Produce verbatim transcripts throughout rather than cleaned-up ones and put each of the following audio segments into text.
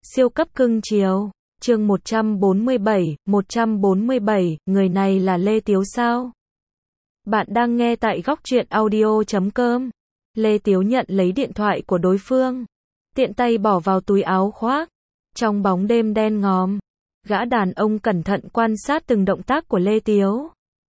Siêu cấp cưng chiều. Chương một trăm bốn mươi bảy, một trăm bốn mươi bảy, người này là Lê Tiếu sao? Bạn đang nghe tại góc truyện audio chấm com. Lê Tiếu nhận lấy điện thoại của đối phương, tiện tay bỏ vào túi áo khoác. Trong bóng đêm đen ngòm, gã đàn ông cẩn thận quan sát từng động tác của Lê Tiếu.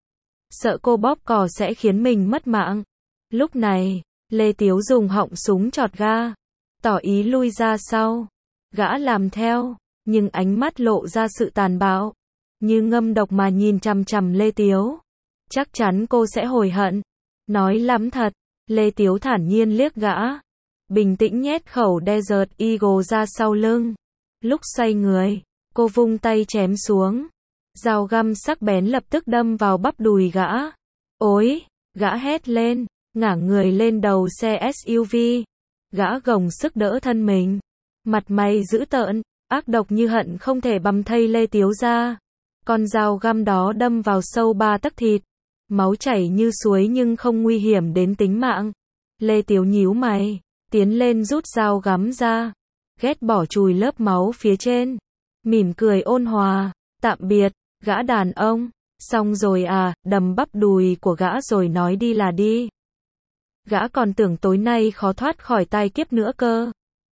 Sợ cô bóp cò sẽ khiến mình mất mạng. Lúc này, Lê Tiếu dùng họng súng chọt ga, tỏ ý lui ra sau. Gã làm theo, nhưng ánh mắt lộ ra sự tàn bạo, như ngâm độc mà nhìn chằm chằm Lê Tiếu. Chắc chắn cô sẽ hối hận. Nói lắm thật. Lê Tiếu thản nhiên liếc gã, bình tĩnh nhét khẩu Desert Eagle ra sau lưng. Lúc xoay người, cô vung tay chém xuống. Dao găm sắc bén lập tức đâm vào bắp đùi gã. Ối! Gã hét lên, ngả người lên đầu xe ét u vê. Gã gồng sức đỡ thân mình, mặt mày dữ tợn, ác độc như hận không thể băm thây Lê Tiếu ra. Con dao găm đó đâm vào sâu ba tấc thịt, máu chảy như suối nhưng không nguy hiểm đến tính mạng. Lê Tiếu nhíu mày, tiến lên rút dao găm ra, ghét bỏ chùi lớp máu phía trên, mỉm cười ôn hòa, tạm biệt, gã đàn ông, xong rồi à, đầm bắp đùi của gã rồi nói đi là đi. Gã còn tưởng tối nay khó thoát khỏi tai kiếp nữa cơ.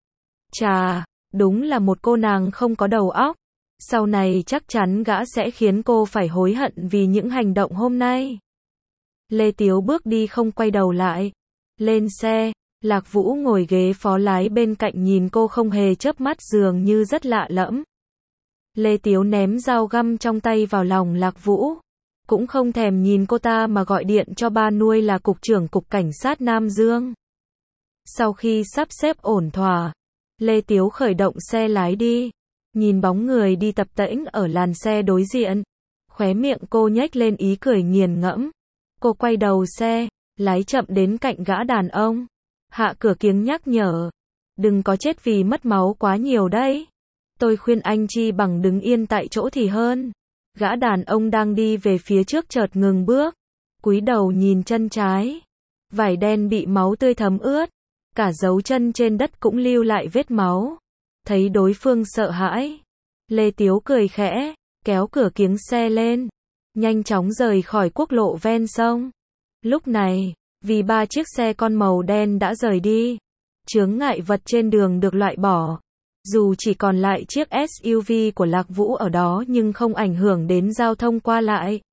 Chà, đúng là một cô nàng không có đầu óc. Sau này chắc chắn gã sẽ khiến cô phải hối hận vì những hành động hôm nay. Lê Tiếu bước đi không quay đầu lại. Lên xe, Lạc Vũ ngồi ghế phó lái bên cạnh nhìn cô không hề chớp mắt dường như rất lạ lẫm. Lê Tiếu ném dao găm trong tay vào lòng Lạc Vũ, cũng không thèm nhìn cô ta mà gọi điện cho ba nuôi là Cục trưởng Cục Cảnh sát Nam Dương. Sau khi sắp xếp ổn thỏa, Lê Tiếu khởi động xe lái đi, nhìn bóng người đi tập tễnh ở làn xe đối diện. Khóe miệng cô nhếch lên ý cười nghiền ngẫm. Cô quay đầu xe, lái chậm đến cạnh gã đàn ông. Hạ cửa kiếng nhắc nhở. Đừng có chết vì mất máu quá nhiều đấy. Tôi khuyên anh chi bằng đứng yên tại chỗ thì hơn. Gã đàn ông đang đi về phía trước chợt ngừng bước, cúi đầu nhìn chân trái. Vải đen bị máu tươi thấm ướt, cả dấu chân trên đất cũng lưu lại vết máu. Thấy đối phương sợ hãi, Lê Tiếu cười khẽ, kéo cửa kiếng xe lên, nhanh chóng rời khỏi quốc lộ ven sông. Lúc này, vì ba chiếc xe con màu đen đã rời đi, chướng ngại vật trên đường được loại bỏ. Dù chỉ còn lại chiếc ét u vê của Lạc Vũ ở đó nhưng không ảnh hưởng đến giao thông qua lại.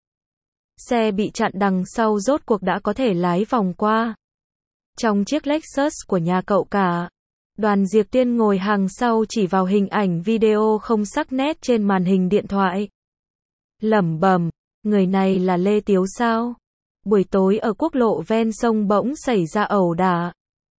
Xe bị chặn đằng sau rốt cuộc đã có thể lái vòng qua. Trong chiếc Lexus của nhà cậu cả, Đoàn Diệp Tiên ngồi hàng sau chỉ vào hình ảnh video không sắc nét trên màn hình điện thoại. Lẩm bẩm, người này là Lê Tiếu sao? Buổi tối ở quốc lộ ven sông bỗng xảy ra ẩu đả.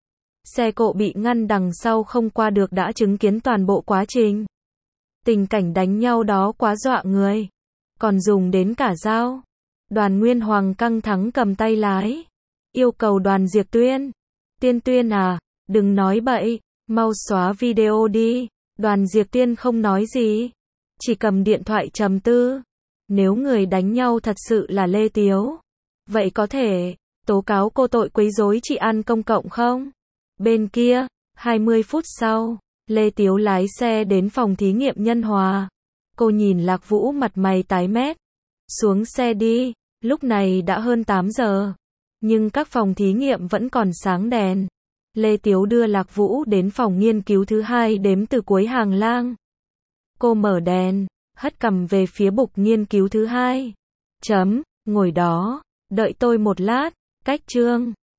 Xe cộ bị ngăn đằng sau không qua được đã chứng kiến toàn bộ quá trình. Tình cảnh đánh nhau đó quá dọa người. Còn dùng đến cả dao. Đoàn Nguyên Hoàng căng thẳng cầm tay lái, yêu cầu Đoàn Diệp Tuyên. Tiên Tuyên à, đừng nói bậy, mau xóa video đi. Đoàn Diệp Tuyên không nói gì, chỉ cầm điện thoại trầm tư. Nếu người đánh nhau thật sự là Lê Tiếu, vậy có thể tố cáo cô tội quấy rối trị an công cộng không? Bên kia, hai mươi phút sau, Lê Tiếu lái xe đến phòng thí nghiệm Nhân Hòa. Cô nhìn Lạc Vũ mặt mày tái mét. Xuống xe đi, lúc này đã hơn tám giờ. Nhưng các phòng thí nghiệm vẫn còn sáng đèn. Lê Tiếu đưa Lạc Vũ đến phòng nghiên cứu thứ hai đếm từ cuối hàng lang. Cô mở đèn, hất cằm về phía bục nghiên cứu thứ hai. Chấm, ngồi đó, đợi tôi một lát, cách chương.